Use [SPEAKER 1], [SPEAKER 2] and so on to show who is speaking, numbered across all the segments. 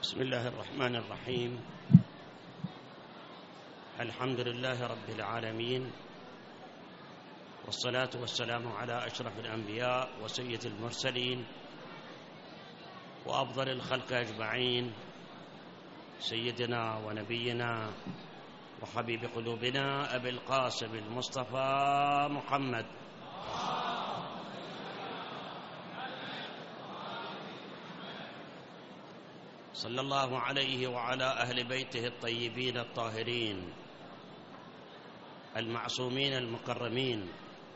[SPEAKER 1] بسم الله الرحمن الرحيم. الحمد لله رب العالمين، والصلاة والسلام على أشرف الأنبياء وسيد المرسلين وأفضل الخلق أجمعين، سيدنا ونبينا وحبيب قلوبنا أبي القاسم المصطفى محمد صلى الله عليه وعلى أهل بيته الطيبين الطاهرين المعصومين المكرمين،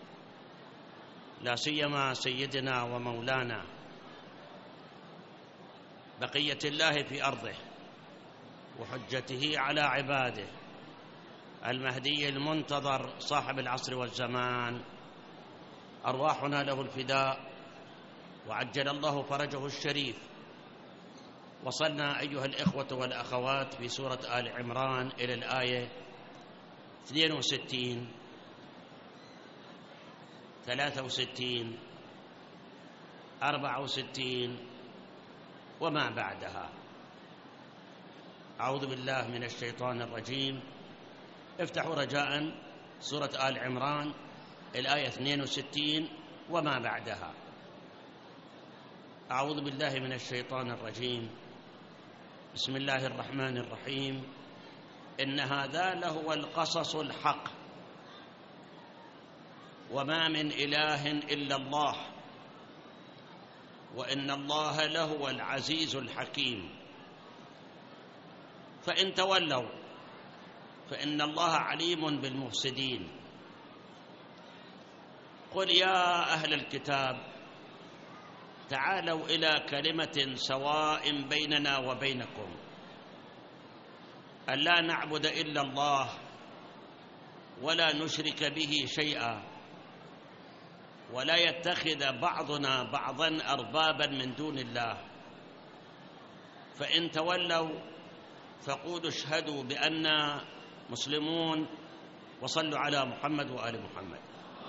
[SPEAKER 1] لا سيما سيدنا ومولانا بقية الله في أرضه وحجته على عباده المهدي المنتظر صاحب العصر والزمان، أرواحنا له الفداء وعجل الله فرجه الشريف. وصلنا أيها الإخوة والأخوات في سورة آل عمران إلى الآية 62 63 64 وما بعدها. أعوذ بالله من الشيطان الرجيم. افتحوا رجاء سورة آل عمران الآية 62 وما بعدها. أعوذ بالله من الشيطان الرجيم. بسم الله الرحمن الرحيم. إن هذا لهو القصص الحق وما من إله إلا الله وإن الله لهو العزيز الحكيم. فإن تولوا فإن الله عليم بالمفسدين. قل يا أهل الكتاب تعالوا إلى كلمة سواء بيننا وبينكم ألا نعبد إلا الله ولا نشرك به شيئا ولا يتخذ بعضنا بعضا أربابا من دون الله. فإن تولوا فقولوا اشهدوا بأننا مسلمون. وصلوا على محمد وآل محمد.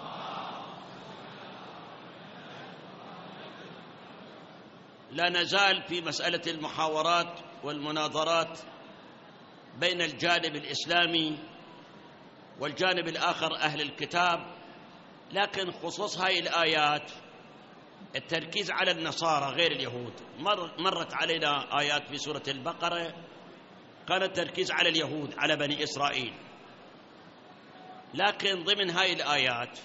[SPEAKER 1] لا نزال في مسألة المحاورات والمناظرات بين الجانب الإسلامي والجانب الآخر أهل الكتاب، لكن خصوص هاي الآيات التركيز على النصارى غير اليهود. مرت علينا آيات في سورة البقرة كان التركيز على اليهود على بني إسرائيل، لكن ضمن هاي الآيات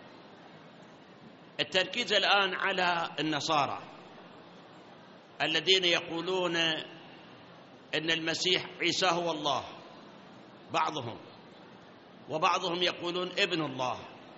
[SPEAKER 1] التركيز الآن على النصارى الذين يقولون إن المسيح عيسى هو الله، وبعضهم يقولون ابن الله،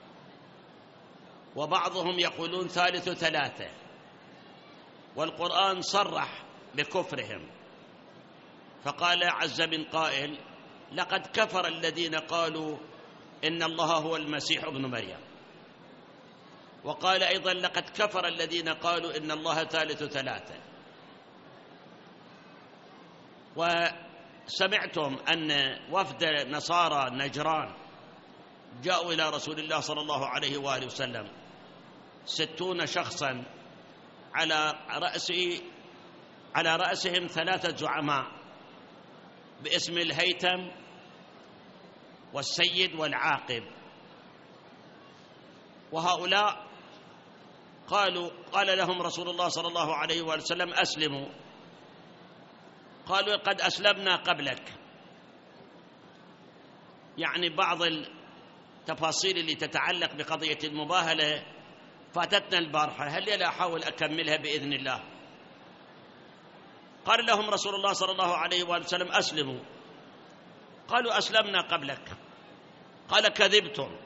[SPEAKER 1] وبعضهم يقولون ثالث ثلاثة، والقرآن صرح بكفرهم. فقال عز من قائل: لقد كفر الذين قالوا إن الله هو المسيح ابن مريم. وقال أيضا: لقد كفر الذين قالوا إن الله ثالث ثلاثة. وسمعتم أن وفد نصارى نجران جاءوا إلى رسول الله صلى الله عليه وآله وسلم 60 شخصا على رأسهم 3 زعماء باسم الهيثم والسيد والعاقب. وهؤلاء قال لهم رسول الله صلى الله عليه وآله وسلم: أسلموا. قالوا: قد أسلمنا قبلك. يعني بعض التفاصيل اللي تتعلق بقضية المباهلة فاتتنا البارحة، هل لا أحاول أكملها بإذن الله؟ قال لهم رسول الله صلى الله عليه وآله وسلم: أسلموا. قالوا: أسلمنا قبلك. قال: كذبتم.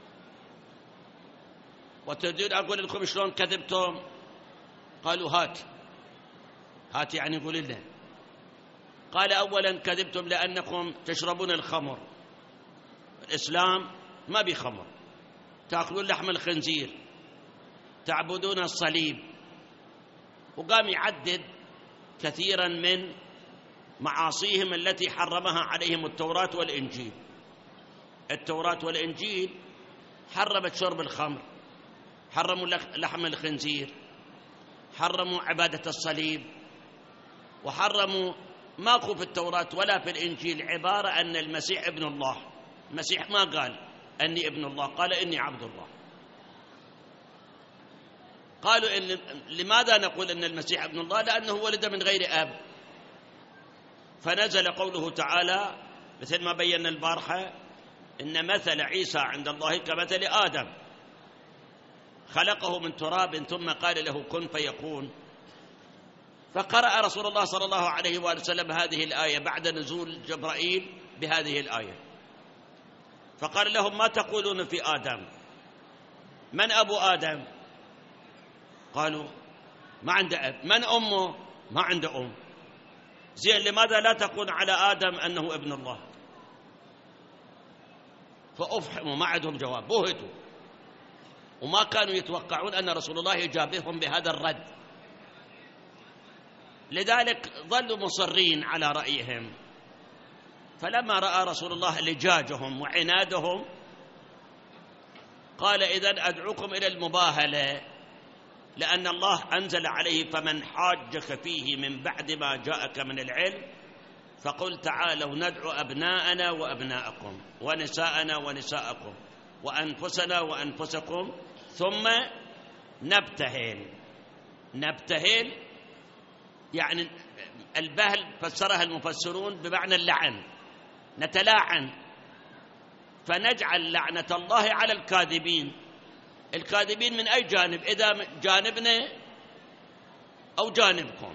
[SPEAKER 1] وتريدون أقول لكم شلون كذبتم؟ قالوا: هات يعني قول لنا. قال: أولا كذبتم لأنكم تشربون الخمر، الإسلام ما بخمر، تأكلون لحم الخنزير، تعبدون الصليب. وقام يعدد كثيرا من معاصيهم التي حرمها عليهم التوراة والإنجيل. التوراة والإنجيل حرمت شرب الخمر، حرموا لحم الخنزير، حرموا عبادة الصليب، وحرموا ماكو في التوراة ولا في الإنجيل عبارة أن المسيح ابن الله. المسيح ما قال أني ابن الله، قال إني عبد الله. قالوا لماذا نقول أن المسيح ابن الله؟ لأنه ولد من غير أب. فنزل قوله تعالى مثل ما بينا البارحة: إن مثل عيسى عند الله كمثل آدم خلقه من تراب ثم قال له كن فيكون. فقرأ رسول الله صلى الله عليه وآله وسلم هذه الآية بعد نزول جبرائيل بهذه الآية، فقال لهم: ما تقولون في آدم؟ من أبو آدم؟ قالوا: ما عنده أب. من أمه؟ ما عنده أم. زين، لماذا لا تقول على آدم أنه ابن الله؟ فأفحموا، ما عندهم جواب، بوهتوا، وما كانوا يتوقعون أن رسول الله يجابههم بهذا الرد. لذلك ظلوا مصرين على رأيهم. فلما رأى رسول الله لجاجهم وعنادهم قال: إذن أدعوكم إلى المباهلة، لأن الله أنزل عليه: فمن حاجك فيه من بعد ما جاءك من العلم فقل تعالوا ندعو أبناءنا وأبناءكم ونساءنا ونساءكم وأنفسنا وأنفسكم ثم نبتهل. نبتهل يعني البهل فسرها المفسرون بمعنى اللعن، نتلاعن، فنجعل لعنة الله على الكاذبين. الكاذبين من أي جانب؟ إذا جانبنا أو جانبكم.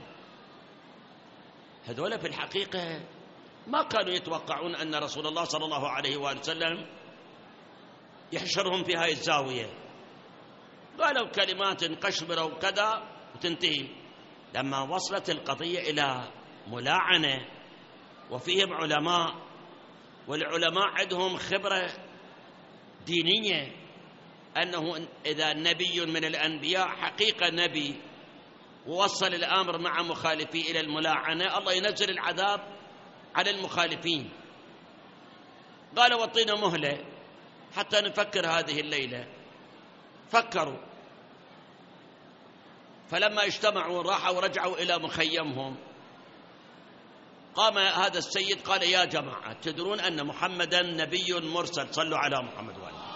[SPEAKER 1] هذول في الحقيقة ما كانوا يتوقعون أن رسول الله صلى الله عليه وآله وسلم يحشرهم في هاي الزاوية. قالوا كلمات قشبرة وكذا وتنتهي. لما وصلت القضية إلى ملاعنة وفيهم علماء، والعلماء عندهم خبرة دينية، أنه إذا نبي من الأنبياء حقيقة نبي ووصل الأمر مع مخالفيه إلى الملاعنة، الله ينزل العذاب على المخالفين. قالوا: وطينا مهلة حتى نفكر هذه الليلة. فكروا، فلما اجتمعوا راحوا ورجعوا إلى مخيمهم. قام هذا السيد قال: يا جماعة، تدرون أن محمدا نبي مرسل، صلوا على محمد وآله.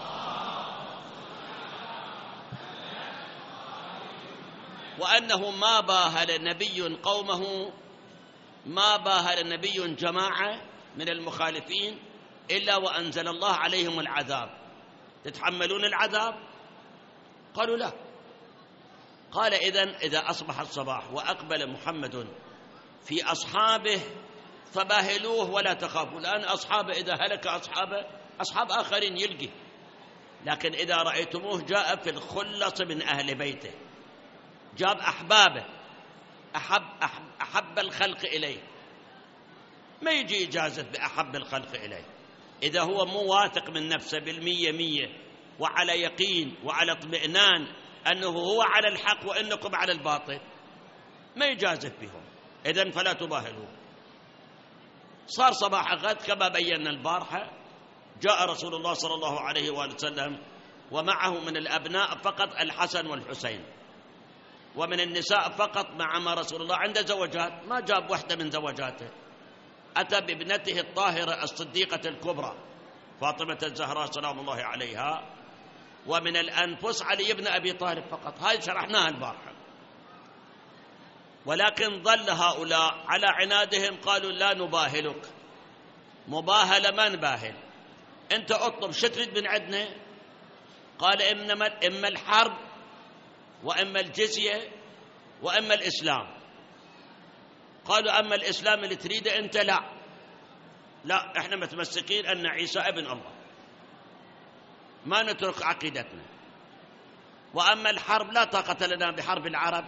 [SPEAKER 1] وأنه ما باهل نبي قومه، ما باهل نبي جماعة من المخالفين إلا وأنزل الله عليهم العذاب. تتحملون العذاب؟ قالوا: لا. قال: إذا أصبح الصباح وأقبل محمد في أصحابه فباهلوه ولا تخافوا، لأن أصحابه إذا هلك أصحاب آخرين يلقي، لكن إذا رأيتموه جاء في الخلص من أهل بيته، جاب أحبابه، أحب الخلق إليه، ما يجي إجازة بأحب الخلق إليه. إذا هو مو واثق من نفسه بالمية مية وعلى يقين وعلى اطمئنان أنه هو على الحق وإنكم على الباطل، ما يجازف بهم. إذن فلا تباهلوا. صار صباح غد كما بينا البارحة، جاء رسول الله صلى الله عليه وآله وسلم ومعه من الأبناء فقط الحسن والحسين، ومن النساء فقط مع رسول الله عنده زوجات، ما جاب واحدة من زوجاته، أتى بابنته الطاهرة الصديقة الكبرى فاطمة الزهراء سلام الله عليها، ومن الأنفس علي بن أبي طالب فقط. هاي شرحناها البارحة. ولكن ظل هؤلاء على عنادهم، قالوا: لا نباهلك. مباهلة ما نباهل، أنت أطلب شو تريد من عندنا؟ قال: إما الحرب وإما الجزية وإما الإسلام. قالوا: أما الإسلام اللي تريده أنت لا، إحنا متمسكين أن عيسى ابن الله، ما نترك عقيدتنا. وأما الحرب لا طاقة لنا بحرب العرب،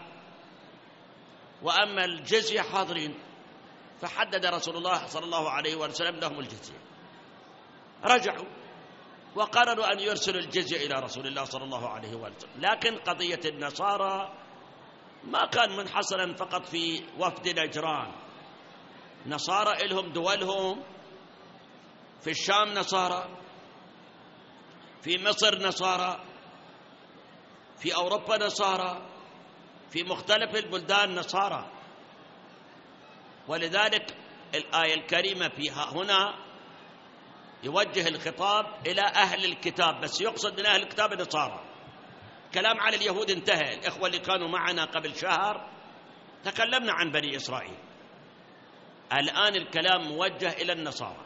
[SPEAKER 1] وأما الجزية حاضرين. فحدد رسول الله صلى الله عليه وسلم لهم الجزية. رجعوا وقرروا أن يرسلوا الجزية إلى رسول الله صلى الله عليه وسلم. لكن قضية النصارى ما كان منحصرا فقط في وفد نجران. نصارى إلهم دولهم، في الشام نصارى، في مصر نصارى، في أوروبا نصارى، في مختلف البلدان نصارى. ولذلك الآية الكريمة فيها هنا يوجه الخطاب إلى أهل الكتاب، بس يقصد من أهل الكتاب النصارى. كلام على اليهود انتهى. الإخوة اللي كانوا معنا قبل شهر تكلمنا عن بني إسرائيل، الآن الكلام موجه إلى النصارى.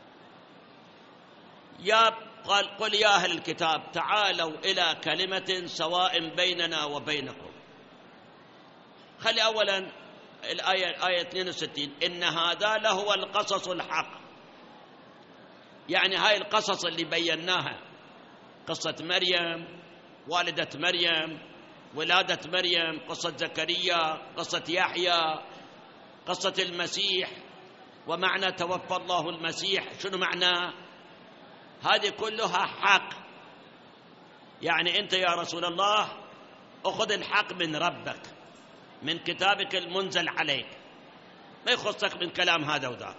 [SPEAKER 1] قل يا أهل الكتاب تعالوا إلى كلمة سواء بيننا وبينكم. خلي أولا الآية 62 إن هذا لهو القصص الحق، يعني هاي القصص اللي بيناها، قصة مريم، والدة مريم، ولادة مريم، قصة زكريا، قصة يحيى، قصة المسيح، ومعنى توفى الله المسيح شنو معناه؟ هذه كلها حق. يعني أنت يا رسول الله أخذ الحق من ربك، من كتابك المنزل عليك، ما يخصك من كلام هذا وذاك.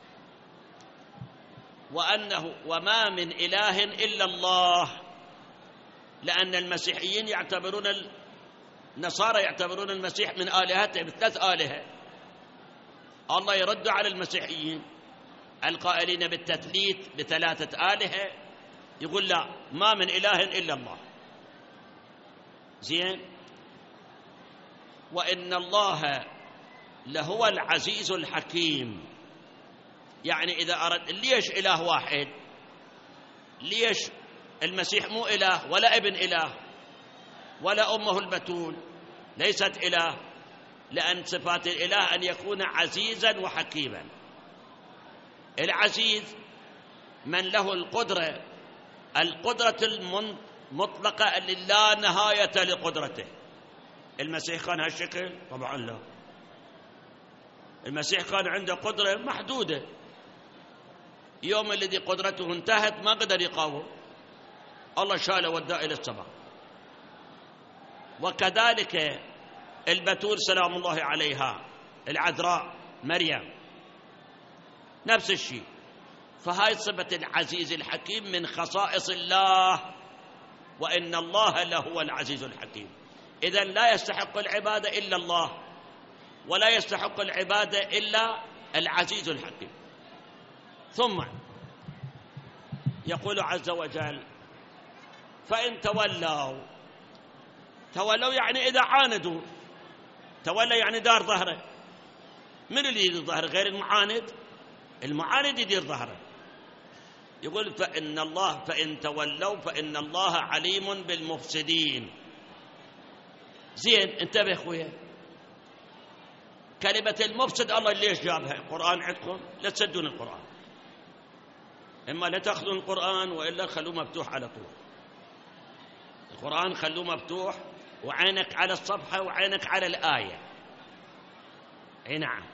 [SPEAKER 1] وأنه وما من إله إلا الله، لأن المسيحيين يعتبرون النصارى يعتبرون المسيح من آلهته بثلاث آلهة. الله يرد على المسيحيين القائلين بالتثليث بثلاثة آلهة، يقول لا، ما من إله إلا الله. زين. وإن الله لهو العزيز الحكيم. يعني إذا أرد ليش إله واحد؟ ليش المسيح مو إله ولا ابن إله ولا أمه البتول ليست إله؟ لأن صفات الإله أن يكون عزيزا وحكيما. العزيز من له القدرة المطلقة اللي لا نهاية لقدرته. المسيح كان هالشكل؟ طبعا لا. المسيح كان عنده قدرة محدودة، يوم الذي قدرته انتهت ما قدر يقاوم، الله شاله وداه إلى السماء. وكذلك البتول سلام الله عليها، العذراء مريم، نفس الشيء. فهاي صفة العزيز الحكيم من خصائص الله، وإن الله لهو العزيز الحكيم. إذن لا يستحق العبادة إلا الله، ولا يستحق العبادة إلا العزيز الحكيم. ثم يقول عز وجل فإن تولوا يعني إذا عاندوا. تولى يعني دار ظهره. من اللي يدير ظهره غير المعاند؟ المعاند يدير ظهره. يقول فإن تولوا فإن الله عليم بالمفسدين. زين، انتبه أخويا، كلمة المفسد الله ليش جابها؟ القرآن عندكم لا تسدون القرآن، إما لا تأخذون القرآن وإلا خلوه مفتوح على طول. القرآن خلوه مفتوح وعينك على الصفحة وعينك على الآية. اي نعم.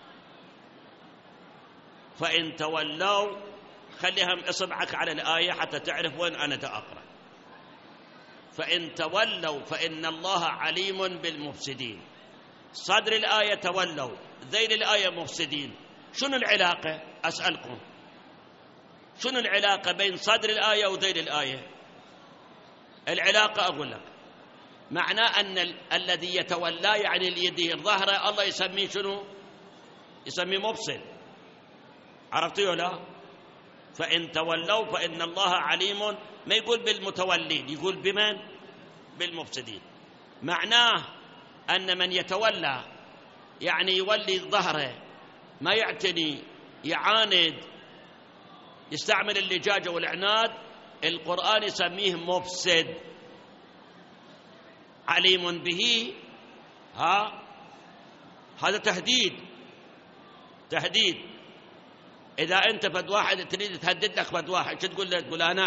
[SPEAKER 1] فإن تولوا خليهم إصبعك على الآية حتى تعرف وين أنا أقرأ. فإن تولوا فإن الله عليم بالمفسدين. صدر الآية تولوا، ذيل الآية مفسدين. شنو العلاقة؟ أسألكم، شنو العلاقة بين صدر الآية وذيل الآية؟ العلاقة أقول لك، معناه أن الذي يتولى يعني اللي يدير ظهره الله يسميه شنو؟ يسميه مفسد. عرفتوا ولا؟ فإن تولوا فإن الله عليم، ما يقول بالمتولين، يقول بمن؟ بالمفسدين. معناه أن من يتولى يعني يولي ظهره، ما يعتني، يعاند، يستعمل اللجاجة والعناد، القرآن يسميه مفسد. عليم به، هذا تهديد. إذا أنت فد واحد تريد تهدد لك فد واحد، شو تقول له؟ تقول أنا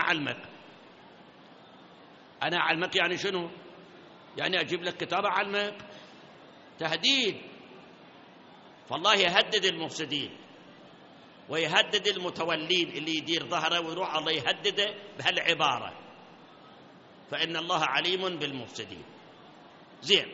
[SPEAKER 1] أعلمك يعني شنو؟ يعني أجيب لك كتاب أعلمك؟ تهديد. فالله يهدد المفسدين ويهدد المتولين اللي يدير ظهره ويروح الله يهدده بهالعبارة فإن الله عليم بالمفسدين. زين،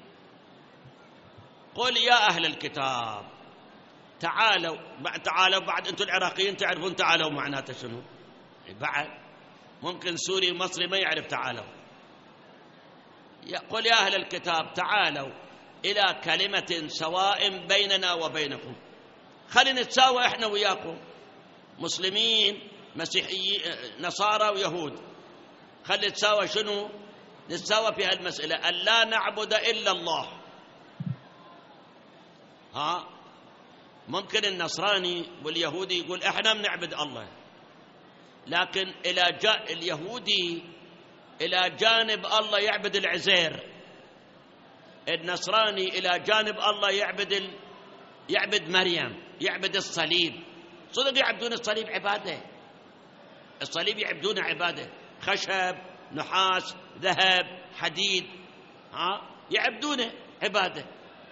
[SPEAKER 1] قل يا أهل الكتاب تعالوا بعد أنتم العراقيين تعرفون تعالوا معناته شنو؟ بعد ممكن سوري ومصري ما يعرف تعالوا. قل يا أهل الكتاب تعالوا إلى كلمة سواء بيننا وبينكم. خلينا نتساوى إحنا وياكم، مسلمين مسيحيين نصارى ويهود، خلينا نتساوى. شنو نتساوى في هالمسألة؟ أن لا نعبد إلا الله. ممكن النصراني واليهودي يقول إحنا بنعبد الله، لكن اليهودي إلى جانب الله يعبد العزير، النصراني إلى جانب الله يعبد مريم، يعبد الصليب. صدق يعبدون الصليب عبادة، الصليب يعبدون عبادة، خشب، نحاس، ذهب، حديد، يعبدون عبادة.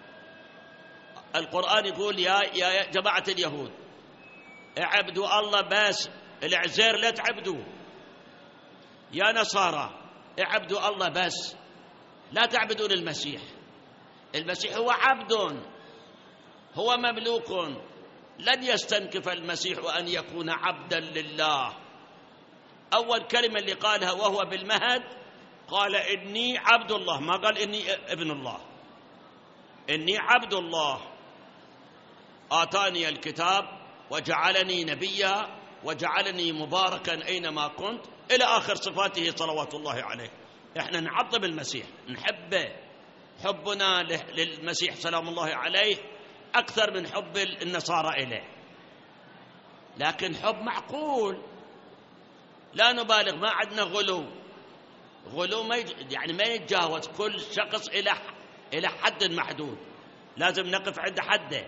[SPEAKER 1] القرآن يقول يا جماعة اليهود اعبدوا الله بس، العزير لا تعبدوا. يا نصارى اعبدوا الله بس، لا تعبدون المسيح. المسيح هو عبد، هو مملوك، لن يستنكف المسيح أن يكون عبدا لله. أول كلمة اللي قالها وهو بالمهد قال إني عبد الله، ما قال إني ابن الله. إني عبد الله آتاني الكتاب وجعلني نبيا وجعلني مباركا أينما كنت، إلى آخر صفاته صلوات الله عليه. إحنا نعظم المسيح، نحبه، حبنا للمسيح سلام الله عليه أكثر من حب النصارى إليه، لكن حب معقول، لا نبالغ، ما عندنا غلو يعني ما يتجاوز كل شخص إلى حد محدود، لازم نقف عند حده.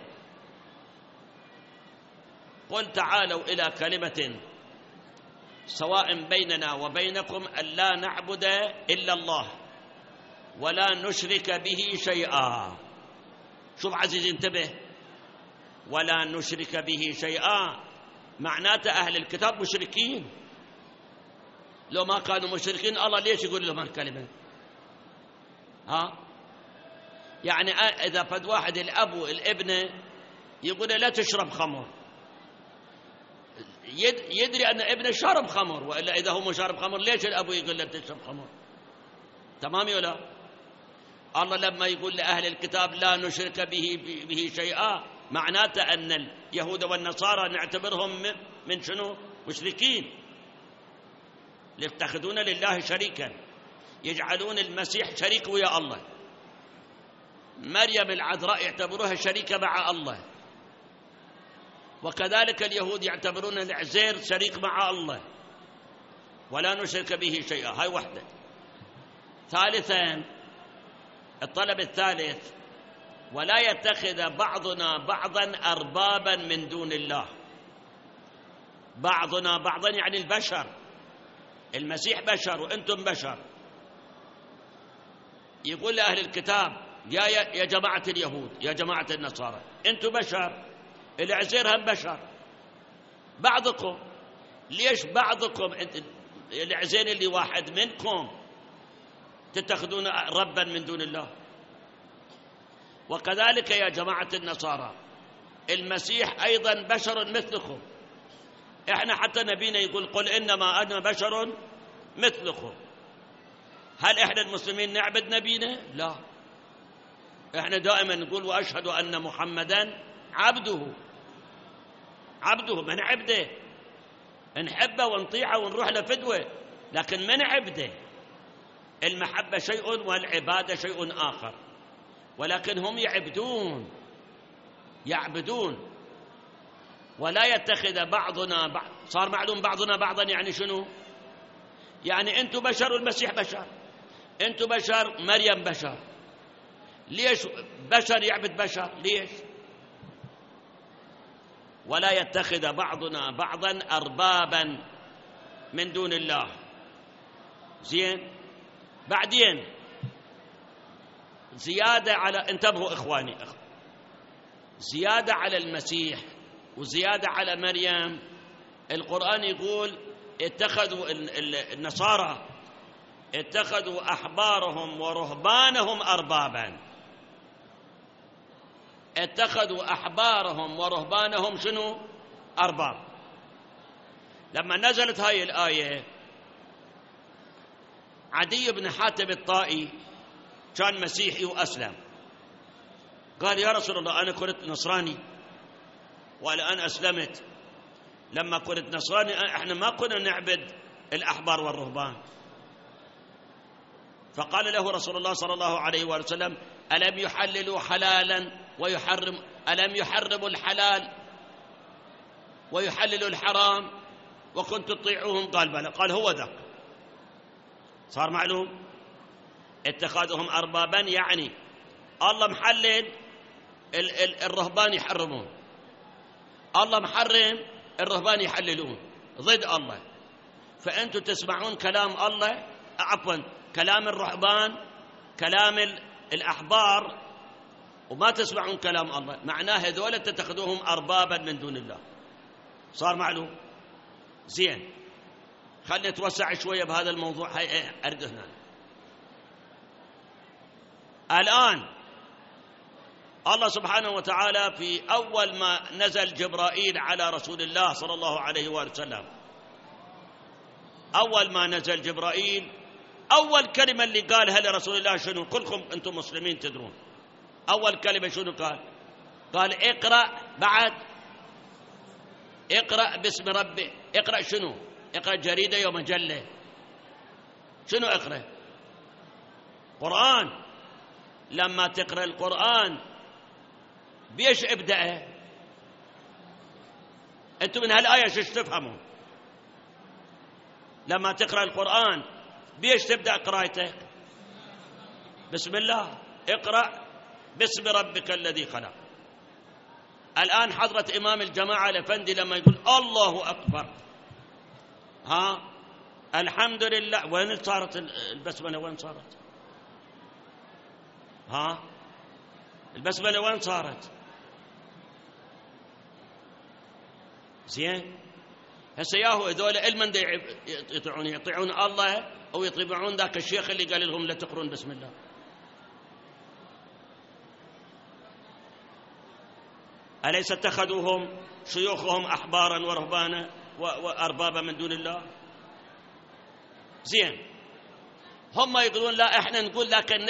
[SPEAKER 1] قل تعالوا إلى كلمة سواء بيننا وبينكم ألا نعبد إلا الله ولا نشرك به شيئا. شوف عزيزي انتبه، ولا نشرك به شيئا معناته أهل الكتاب مشركين. لو ما كانوا مشركين الله ليش يقول لهم هالكلمة؟ يعني إذا فد واحد الأب والابنة يقول لا تشرب خمر، يدري أن ابنه شرب خمر، وإلا إذا هو شارب خمر ليش الأب يقول له تشرب خمر؟ تمام ولا؟ الله لما يقول لأهل الكتاب لا نشرك به شيئا معناته أن اليهود والنصارى نعتبرهم من شنو؟ مشركين، يتخذون لله شريكا، يجعلون المسيح شريك ويا الله، مريم العذراء يعتبروها شريكة مع الله، وكذلك اليهود يعتبرون العزير شريك مع الله. ولا نشرك به شيئا، هاي وحدة. ثالثا، الطلب الثالث، ولا يتخذ بعضنا بعضا أربابا من دون الله. بعضنا بعضا يعني البشر، المسيح بشر وأنتم بشر. يقول لأهل الكتاب يا جماعة اليهود، يا جماعة النصارى، أنتم بشر، العزير هم بشر، بعضكم. ليش بعضكم العزير اللي واحد منكم تتخذون ربا من دون الله؟ وكذلك يا جماعة النصارى المسيح أيضا بشر مثلكم. إحنا حتى نبينا يقول قل إنما أنا بشر مثلكم. هل إحنا المسلمين نعبد نبينا؟ لا، إحنا دائما نقول وأشهد أن محمدا عبده من عبده، نحبه ونطيعه ونروح لفدوه، لكن من عبده. المحبة شيء والعبادة شيء آخر، ولكن هم يعبدون. ولا يتخذ بعضنا بعض. صار معلوم بعضنا بعضا يعني شنو؟ يعني أنتم بشر والمسيح بشر، أنتم بشر مريم بشر. ليش بشر يعبد بشر؟ ليش؟ ولا يتخذ بعضنا بعضا أربابا من دون الله. زين، بعدين زيادة على، انتبهوا إخواني، زيادة على المسيح وزيادة على مريم. القرآن يقول اتخذوا النصارى اتخذوا أحبارهم ورهبانهم أربابا. اتخذوا أحبارهم ورهبانهم شنو؟ أرباب. لما نزلت هاي الآية عدي بن حاتم الطائي كان مسيحي وأسلم، قال يا رسول الله أنا كنت نصراني والآن أسلمت. لما كنت نصراني احنا ما كنا نعبد الأحبار والرهبان. فقال له رسول الله صلى الله عليه وسلم ألم يحللوا حلالا ألم يحرموا الحلال ويحللوا الحرام وكنت تطيعوهم؟ قال بلى. قال هو ذاك. صار معلوم اتخاذهم أربابا، يعني الله محلل الرهبان يحرمون، الله محرم الرهبان يحللون، ضد الله. فأنتم تسمعون كلام الله، عفوا كلام الرهبان، كلام الأحبار، وما تسمعون كلام الله. معناه هذول تتخذوهم أربابا من دون الله. صار معلوم؟ زين، خلنا نتوسع شوية بهذا الموضوع. هاي أرد هنا. الآن الله سبحانه وتعالى في أول ما نزل جبرائيل على رسول الله صلى الله عليه وسلم، أول ما نزل جبرائيل أول كلمة اللي قالها لرسول الله شنو؟ كلكم أنتم مسلمين تدرون أول كلمة شنو قال؟ قال اقرأ. بعد اقرأ باسم ربك. اقرأ شنو؟ اقرأ جريدة ومجلة؟ شنو اقرأ؟ قرآن. لما تقرأ القرآن بيش ابدأ؟ أنتم من هالآية شو تفهمون؟ لما تقرأ القرآن بيش تبدأ قراءتك؟ بسم الله. اقرأ باسم ربك الذي خلق. الآن حضرة إمام الجماعة الأفندي لما يقول الله أكبر، الحمد لله، وين صارت البسملة؟ وين صارت؟ البسملة وين صارت؟ زين، هسه ياهو هذول المن يطيعون الله أو يطيعون ذاك الشيخ اللي قال لهم لا تقرون بسم الله؟ أليس اتخذوهم شيوخهم أحبارا ورهبانا وأربابا من دون الله؟ زين، هم يقولون لا احنا نقول لكن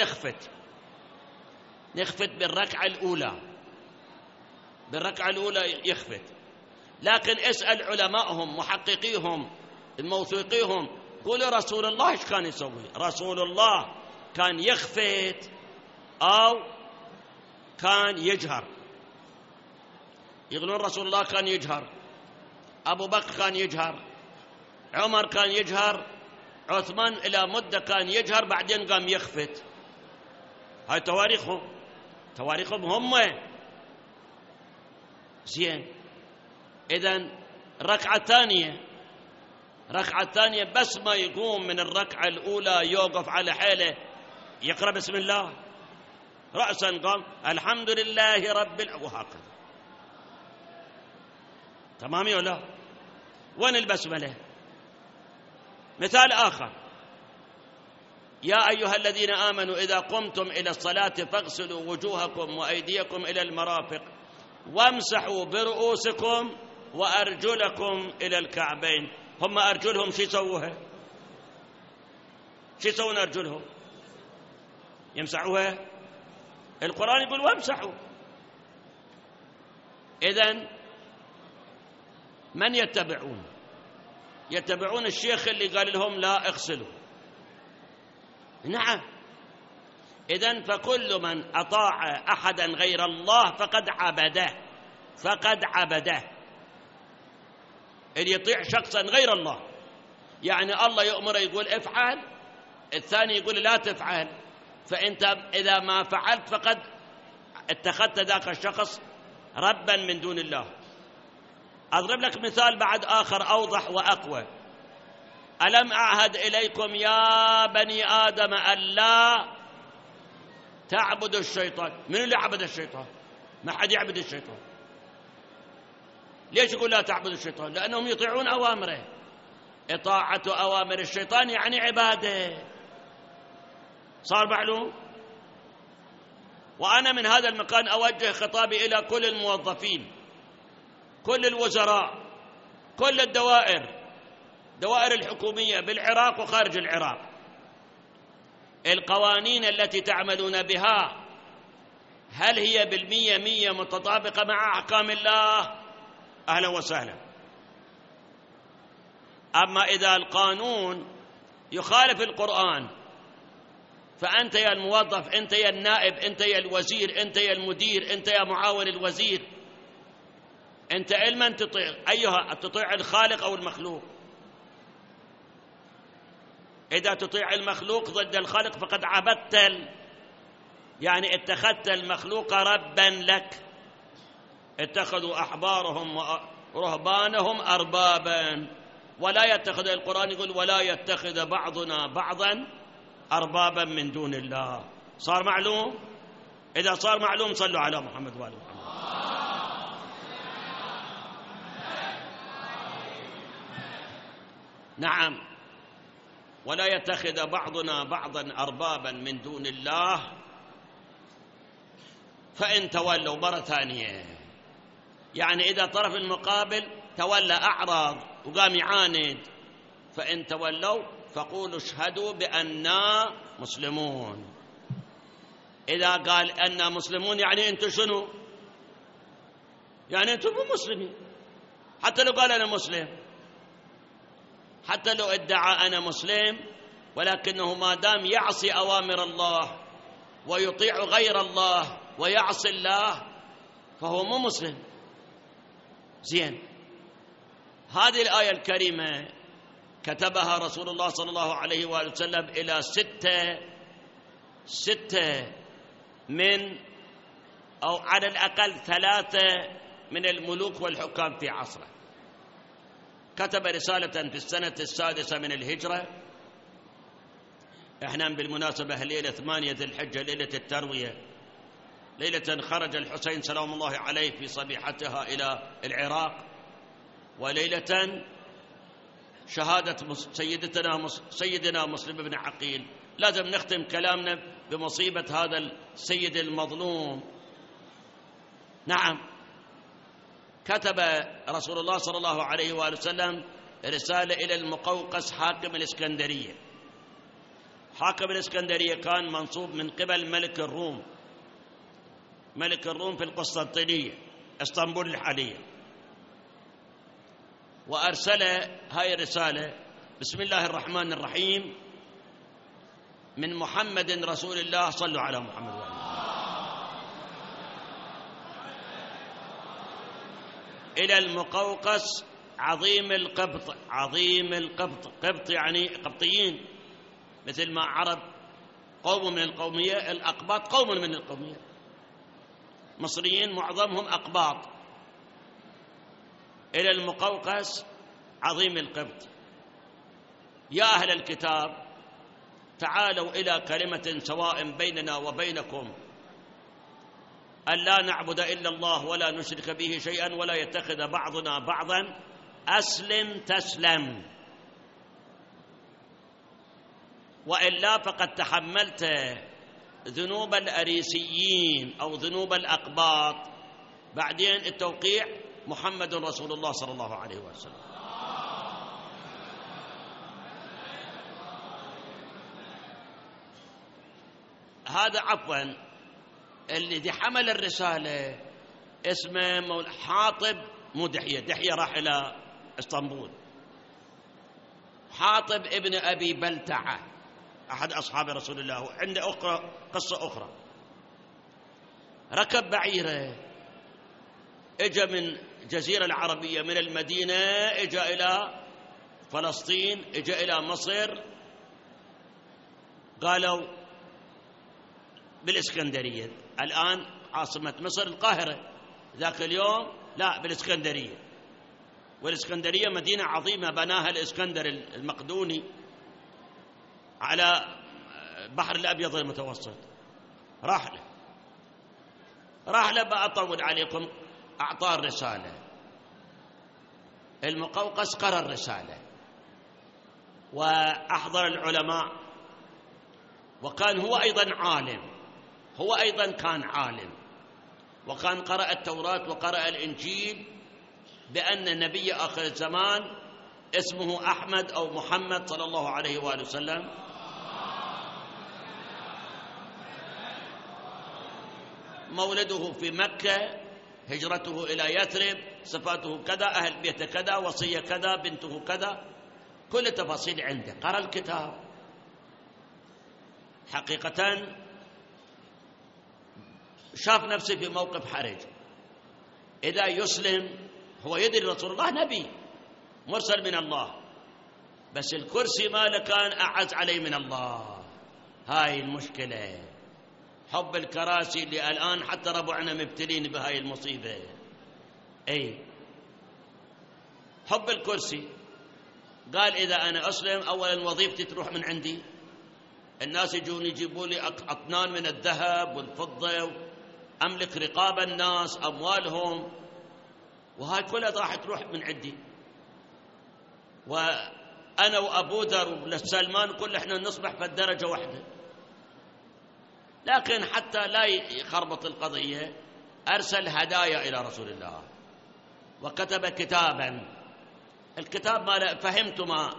[SPEAKER 1] نخفت بالركعة الأولى، بالركعة الأولى يخفت. لكن اسأل علمائهم محققيهم الموثوقيهم، قولوا رسول الله ايش كان يسوي؟ رسول الله كان يخفت أو كان يجهر؟ يقولون رسول الله كان يجهر، أبو بكر كان يجهر، عمر كان يجهر، عثمان إلى مدة كان يجهر بعدين قام يخفت. هاي تواريخهم هم. زين، إذن الركعة الثانية بس ما يقوم من الركعة الأولى يوقف على حاله يقرأ بسم الله رأسا، قام الحمد لله رب وهكذا. تمام ولا؟ وين البسملة؟ مثال آخر، يا أيها الذين آمنوا إذا قمتم إلى الصلاة فاغسلوا وجوهكم وأيديكم إلى المرافق وامسحوا برؤوسكم وأرجلكم إلى الكعبين. هم أرجلهم شو يسووها؟ شو يسوون أرجلهم؟ يمسحوها؟ القرآن يقول وامسحوا. إذن من يتبعون الشيخ اللي قال لهم لا اغسلوا. نعم. إذن فكل من أطاع أحدا غير الله فقد عبده. اللي يطيع شخصا غير الله، يعني الله يأمر يقول افعل، الثاني يقول لا تفعل، فأنت إذا ما فعلت فقد اتخذت ذاك الشخص ربا من دون الله. أضرب لك مثال بعد آخر أوضح وأقوى. ألم أعهد إليكم يا بني آدم ألا تعبدوا الشيطان؟ من اللي عبد الشيطان؟ ما حد يعبد الشيطان. ليش يقول لا تعبدوا الشيطان؟ لأنهم يطيعون أوامره. إطاعة أوامر الشيطان يعني عبادة. صار معلوم؟ وأنا من هذا المكان أوجه خطابي إلى كل الموظفين، كل الوزراء، كل الدوائر الحكومية بالعراق وخارج العراق. القوانين التي تعملون بها هل هي بالمية مية متطابقة مع أحكام الله؟ أهلا وسهلا. أما إذا القانون يخالف القرآن، فأنت يا الموظف، أنت يا النائب، أنت يا الوزير، أنت يا المدير، أنت يا معاون الوزير، أنت علما تطيع أيها، تطيع الخالق أو المخلوق؟ إذا تطيع المخلوق ضد الخالق فقد عبدت، يعني اتخذت المخلوق ربا لك. اتخذوا أحبارهم ورهبانهم أربابا، ولا يتخذ، القرآن يقول ولا يتخذ بعضنا بعضا أربابا من دون الله. صار معلوم؟ إذا صار معلوم صلوا على محمد وآل محمد. نعم، ولا يتخذ بعضنا بعضا أربابا من دون الله فإن تولوا. مرة ثانية، يعني إذا طرف المقابل تولى أعراض وقام يعاند، فإن تولوا فقولوا اشهدوا بأننا مسلمون. إذا قال أننا مسلمون يعني أنتم شنو؟ يعني أنتم مو مسلمين. حتى لو قال أنا مسلم، حتى لو ادعى أنا مسلم، ولكنه ما دام يعصي أوامر الله ويطيع غير الله ويعصي الله فهو مو مسلم. زين، هذه الآية الكريمة كتبها رسول الله صلى الله عليه وآله وسلم إلى ستة من، أو على الأقل 3 من الملوك والحكام في عصره. كتب رسالة في السنة 6 من الهجرة. احنا بالمناسبة ليلة 8 ذي الحجة، ليلة التروية، ليلة خرج الحسين سلام الله عليه في صبيحتها إلى العراق، وليلة شهادة سيدنا مسلم بن عقيل. لازم نختم كلامنا بمصيبة هذا السيد المظلوم. نعم، كتب رسول الله صلى الله عليه وآله وسلم رسالة إلى المقوقس حاكم الإسكندرية. حاكم الإسكندرية كان منصوب من قبل ملك الروم، ملك الروم في القسطنطينية اسطنبول الحالية. وأرسل هاي الرسالة: بسم الله الرحمن الرحيم، من محمد رسول الله، صلوا على محمد وآله. إلى المقوقس عظيم القبط. عظيم القبط، قبط يعني قبطيين، مثل ما عرب قوم من القومية، الأقباط قوم من القومية، مصريين معظمهم أقباط. إلى المقوقس عظيم القبط: يا أهل الكتاب، تعالوا إلى كلمة سواء بيننا وبينكم، أن لا نعبد إلا الله ولا نشرك به شيئا ولا يتخذ بعضنا بعضا، أسلم تسلم، وإلا فقد تحملت ذنوب الأريسيين أو ذنوب الأقباط. بعدين التوقيع: محمد رسول الله صلى الله عليه وسلم. هذا عفوا اللي حمل الرسالة اسمه حاطب، مو دحية، دحية راح إلى اسطنبول. حاطب ابن أبي بلتعة، أحد أصحاب رسول الله. عنده قصة أخرى: ركب بعيره، اجى من الجزيرة العربية، من المدينة اجى إلى فلسطين، اجى إلى مصر. قالوا بالإسكندرية، الآن عاصمة مصر القاهرة، ذاك اليوم لا، بالإسكندرية. والإسكندرية مدينة عظيمة بناها الإسكندر المقدوني على بحر الأبيض المتوسط. راح له بأطول عليكم، أعطاه الرسالة. المقوقس قرأ الرسالة وأحضر العلماء، وكان هو أيضا عالم، هو أيضا كان عالم، وكان قرأ التوراة وقرأ الإنجيل بأن نبي آخر الزمان اسمه أحمد أو محمد صلى الله عليه وآله وسلم مولده في مكة، هجرته إلى يثرب، صفاته كذا، أهل بيته كذا، وصية كذا، بنته كذا، كل التفاصيل عنده. قرأ الكتاب. حقيقة شاف نفسه في موقف حرج. إذا يسلم، هو يدري رسول الله نبي مرسل من الله، بس الكرسي ماله كان أعز عليه من الله. هاي المشكلة، حب الكراسي اللي الآن حتى ربعنا مبتلين بهاي المصيبة. أي حب الكرسي. قال إذا أنا أسلم أولا وظيفتي تروح من عندي، الناس يجون يجيبوا لي أطنان من الذهب والفضة، أملك رقاب الناس، أموالهم، وهاي كلها راح تروح من عندي، وأنا وأبو ذر والسلمان كل إحنا نصبح في الدرجة واحدة. لكن حتى لا يخربط القضية أرسل هدايا إلى رسول الله، وكتب كتابا. الكتاب ما فهمت، ما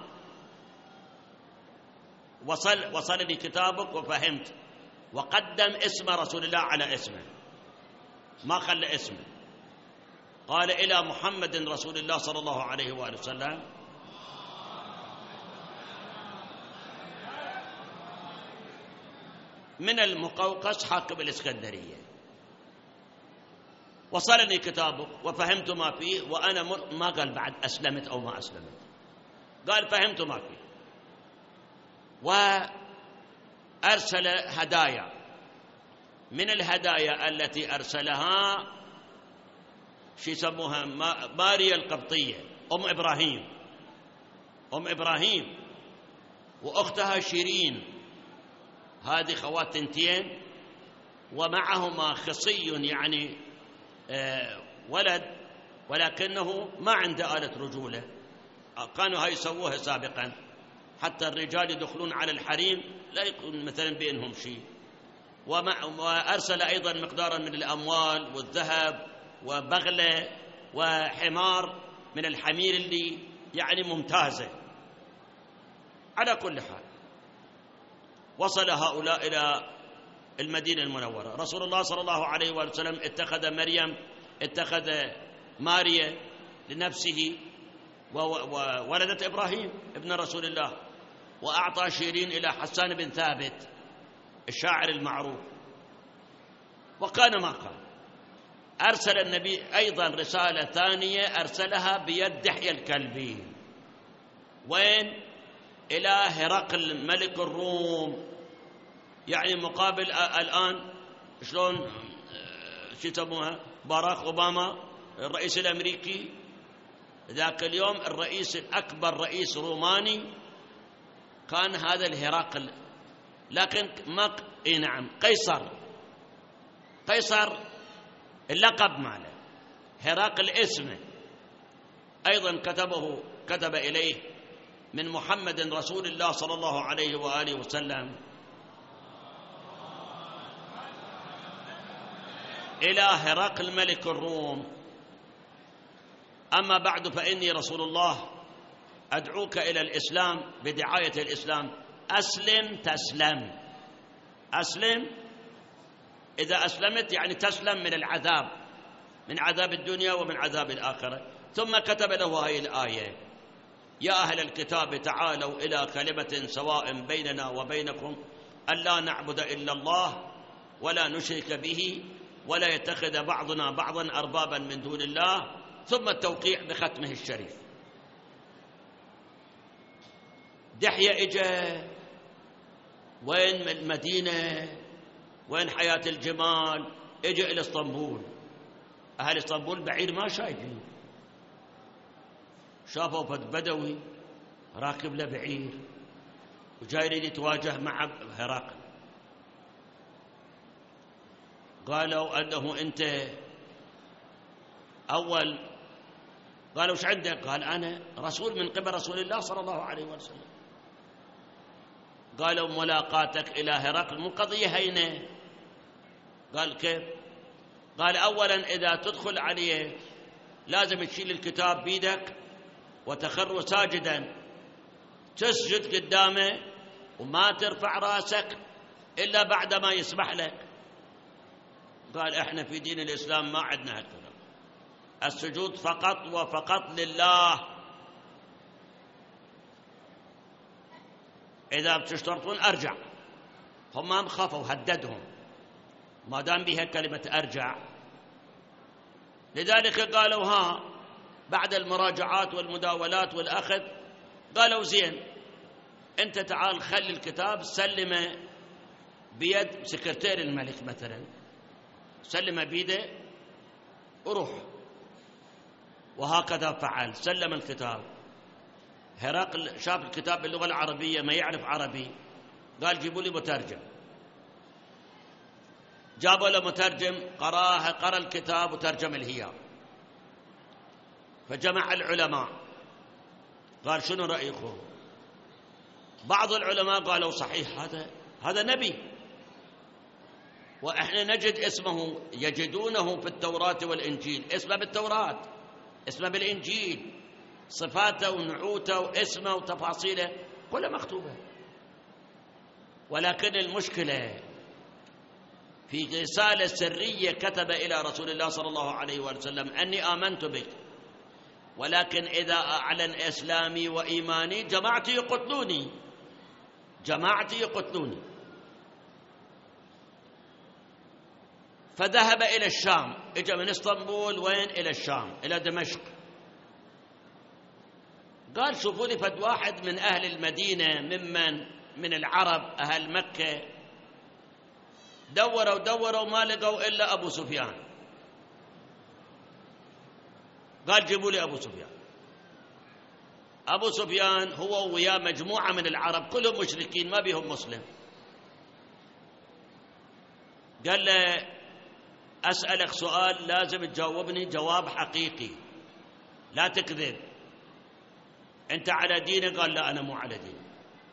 [SPEAKER 1] وصلني كتابك وفهمت، وقدم اسم رسول الله على اسمه، ما خلى اسمه. قال إلى محمد رسول الله صلى الله عليه وآله وسلم من المقوقس حاكم الإسكندرية، وصلني كتابك وفهمت ما فيه، وأنا ما قال بعد أسلمت أو ما أسلمت، قال فهمت ما فيه. وأرسل هدايا. من الهدايا التي أرسلها شو يسموها، ماريا القبطية، أم إبراهيم وأختها شيرين، هذه خواتنتين، ومعهما خصي يعني ولد، ولكنه ما عنده آلة رجولة، كانوا هاي يسووها سابقا، حتى الرجال يدخلون على الحريم لا يكون مثلا بينهم شيء. وأرسل أيضا مقدارا من الأموال والذهب وبغلة وحمار من الحمير اللي يعني ممتازة. على كل حال وصل هؤلاء إلى المدينة المنورة. رسول الله صلى الله عليه وسلم اتخذ ماريا لنفسه، وولدت إبراهيم ابن رسول الله، وأعطى شيرين إلى حسان بن ثابت الشاعر المعروف. وكان ما كان. أرسل النبي أيضا رسالة ثانية، أرسلها بيد دحية الكلبي. وين؟ إلى هرقل ملك الروم، يعني مقابل الآن شلون شو يسموها باراك أوباما الرئيس الأمريكي، ذاك اليوم الرئيس الأكبر رئيس روماني كان هذا الهرقل. لكن ما نعم قيصر اللقب ماله، هرقل اسمه. أيضا كتب إليه من محمد رسول الله صلى الله عليه وآله وسلم إلى هرقل ملك الروم: أما بعد فإني رسول الله أدعوك إلى الإسلام بدعاية الإسلام، أسلم تسلم. أسلم، إذا أسلمت يعني تسلم من العذاب، من عذاب الدنيا ومن عذاب الآخرة. ثم كتب له هذه الآية: يا أهل الكتاب تعالوا إلى كلمة سواء بيننا وبينكم ألا نعبد إلا الله ولا نشرك به ولا يتخذ بعضنا بعضا أربابا من دون الله، ثم التوقيع بختمه الشريف. دحية إجا وين المدينة، وين حياة الجمال، إجا إلى اسطنبول. أهل اسطنبول بعيد ما شايفين، شافوا فد بدوي راكب له بعير وجاي يتواجه مع هرقل. قالوا أنه أنت أول. قالوا وش عندك؟ قال أنا رسول من قبل رسول الله صلى الله عليه وسلم. قالوا ملاقاتك إلى هرقل مو قضية هينة. قال كيف؟ قال أولا إذا تدخل عليه لازم تشيل الكتاب بيدك وتخر ساجدا، تسجد قدامه وما ترفع راسك إلا بعد ما يسمح لك. قال إحنا في دين الإسلام ما عندنا هالكلام، السجود فقط وفقط لله. إذا بتشترطون أرجع. هم ما خافوا، هددهم ما دام بها كلمة أرجع. لذلك قالوا بعد المراجعات والمداولات والأخذ قالوا زين، أنت تعال خلي الكتاب سلمه بيد سكرتير الملك مثلا، سلمه بيده وروح. وهكذا فعل، سلم الكتاب. هرقل شاف الكتاب باللغة العربية، ما يعرف عربي، قال جيبوا لي مترجم. جابوا له مترجم، قرأ الكتاب وترجم الهيام. فجمع العلماء قال شنو رأيكم؟ بعض العلماء قالوا صحيح، هذا نبي، وإحنا نجد اسمه، يجدونه في التوراة والإنجيل، اسمه بالتوراة، اسمه بالإنجيل، صفاته ونعوته واسمه وتفاصيله كلها مكتوبة. ولكن المشكلة في رسالة سرية كتب إلى رسول الله صلى الله عليه وسلم أني آمنت بك، ولكن إذا أعلن إسلامي وإيماني جماعتي يقتلوني، جماعتي يقتلوني. فذهب إلى الشام، إجا من اسطنبول وين؟ إلى الشام، إلى دمشق. قال شوفوا لي فد واحد من أهل المدينة، من العرب أهل مكة. دوروا ما لقوا إلا أبو سفيان. قال جيبوا لي أبو سفيان. أبو سفيان هو ويا مجموعة من العرب كلهم مشركين ما بيهم مسلم. قال له أسألك سؤال لازم تجاوبني جواب حقيقي، لا تكذب، أنت على ديني؟ قال لا أنا مو على ديني.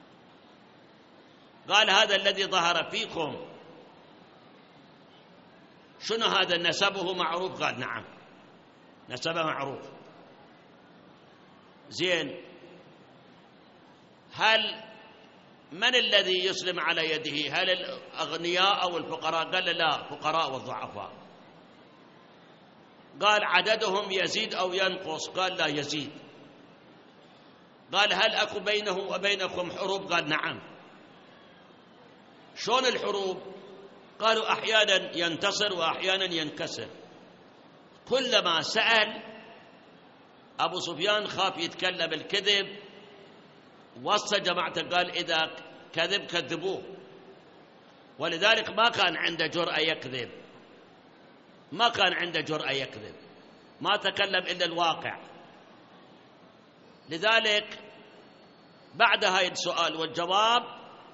[SPEAKER 1] قال هذا الذي ظهر فيكم شنو هذا؟ نسبه معروف؟ قال نعم نسبه معروف. زين، من الذي يسلم على يده؟ هل الأغنياء أو الفقراء؟ قال لا، فقراء والضعفاء. قال عددهم يزيد أو ينقص؟ قال لا يزيد. قال هل أكو بينه وبينكم حروب؟ قال نعم. شلون الحروب؟ قالوا أحيانا ينتصر وأحيانا ينكسر. كلما سأل أبو سفيان خاف يتكلم الكذب، وصى جماعته قال إذا كذب كذبوه. ولذلك ما كان عنده جرأة يكذب، ما كان عنده جرأة يكذب، ما تكلم إلا الواقع. لذلك بعد هاي السؤال والجواب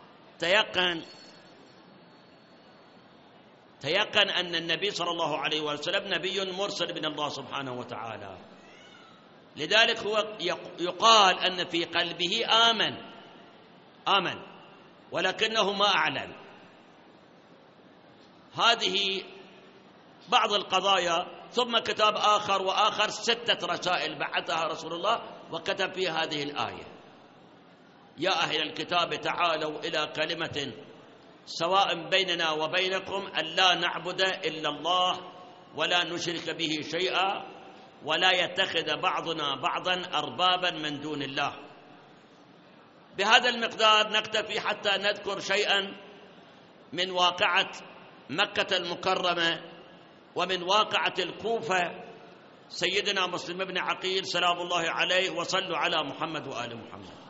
[SPEAKER 1] تيقن أن النبي صلى الله عليه وسلم نبي مرسل من الله سبحانه وتعالى. لذلك هو يقال أن في قلبه آمن ولكنه ما أعلن. هذه بعض القضايا. ثم كتاب آخر وآخر 6 رسائل بعثها رسول الله وكتب في هذه الآية: يا أهل الكتاب تعالوا إلى كلمة سواء بيننا وبينكم ألا نعبد إلا الله ولا نشرك به شيئا ولا يتخذ بعضنا بعضا أربابا من دون الله. بهذا المقدار نكتفي حتى نذكر شيئا من واقعة مكة المكرمة ومن واقعة الكوفة. سيدنا مسلم بن عقيل سلام الله عليه، وصلوا على محمد وآل محمد.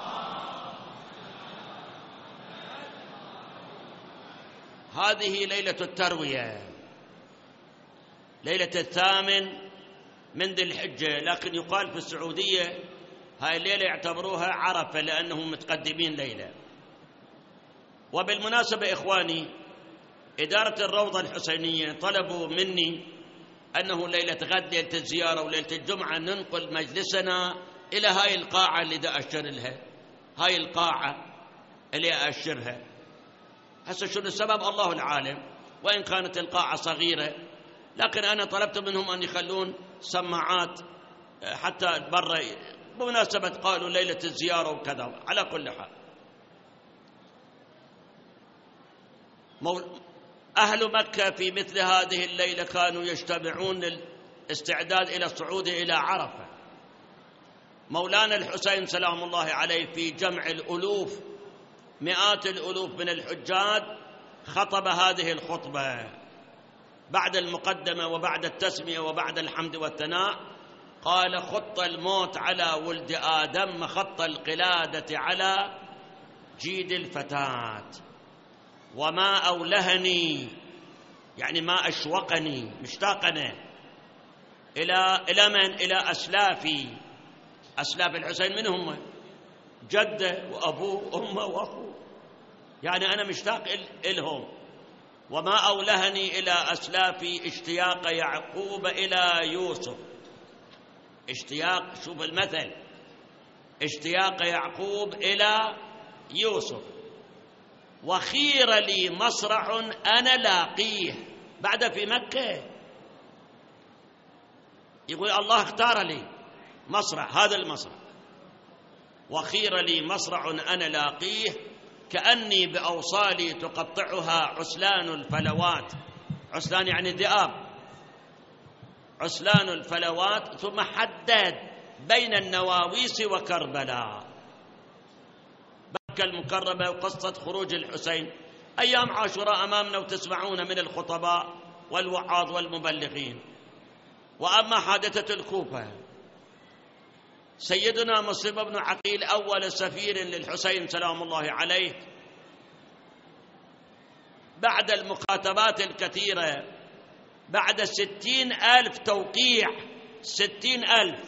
[SPEAKER 1] هذه ليلة التروية، ليلة 8 من ذي الحجة، لكن يقال في السعودية هاي الليلة يعتبروها عرفة لأنهم متقدمين ليلة. وبالمناسبة إخواني، إدارة الروضة الحسينية طلبوا مني أنه ليلة غد ليلة الزيارة وليلة الجمعة ننقل مجلسنا إلى هاي القاعة اللي دا أشر لها، هاي القاعة اللي أشرها. هسه شنو السبب الله العالم، وإن كانت القاعة صغيرة، لكن أنا طلبت منهم أن يخلون سماعات حتى برا بمناسبة قالوا ليلة الزيارة وكذا. على كل حال أهل مكة في مثل هذه الليلة كانوا يجتمعون للاستعداد إلى الصعود إلى عرفة. مولانا الحسين سلام الله عليه في جمع الألوف، مئات الألوف من الحجاج، خطب هذه الخطبة بعد المقدمة وبعد التسمية وبعد الحمد والثناء. قال: خط الموت على ولد آدم مخط القلادة على جيد الفتاة، وما أولهني يعني ما أشوقني، مشتاقنا إلى من؟ إلى أسلافي. أسلاف الحسين من هم؟ جده وأبوه وأمه وأخوه، يعني أنا مشتاق إلهم. وما أولهني إلى أسلافي اشتياق يعقوب إلى يوسف. اشتياق، شوف المثل، اشتياق يعقوب إلى يوسف. وخير لي مصرع أنا لاقيه، بعد في مكة يقول الله اختار لي مصرع، هذا المصرع. وخير لي مصرع أنا لاقيه، كأني بأوصالي تقطعها عسلان الفلوات. عسلان يعني ذئاب، عسلان الفلوات. ثم حدد بين النواويس وكربلاء، مكة المكرمة وقصة خروج الحسين. أيام عاشوراء أمامنا وتسمعون من الخطباء والوعاظ والمبلغين. وأما حادثة الكوفة، سيدنا مسلم بن عقيل أول سفير للحسين سلام الله عليه بعد المكاتبات الكثيرة، بعد 60,000 توقيع، 60,000،